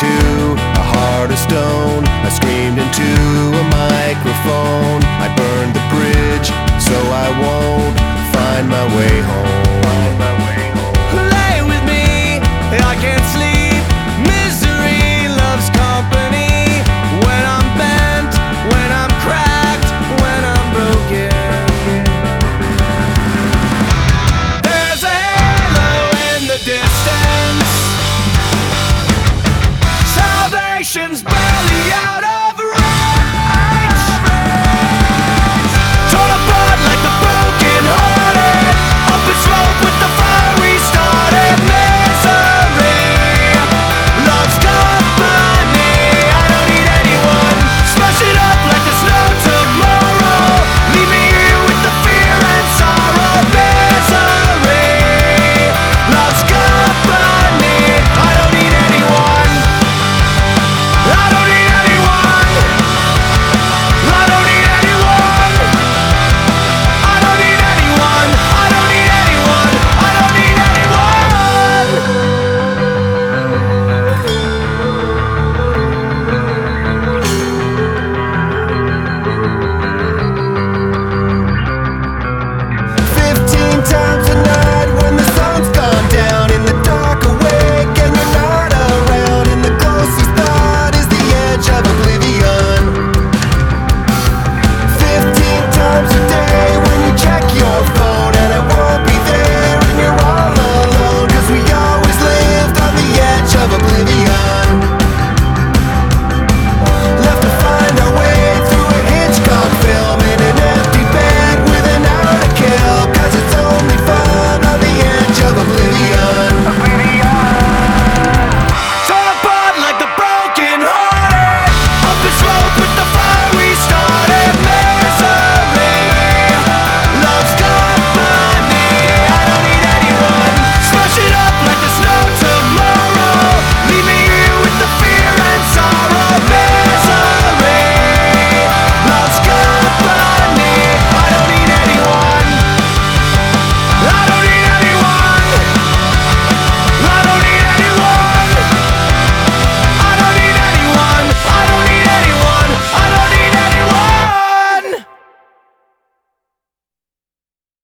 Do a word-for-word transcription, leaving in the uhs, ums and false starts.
into a heart of stone. I screamed into a microphone. I burned the bridge so I won't find my way home. Lay with me, I can't sleep. Misery loves company. When I'm bent, when I'm cracked, when I'm broken. There's a halo in the distance. Salvation's back.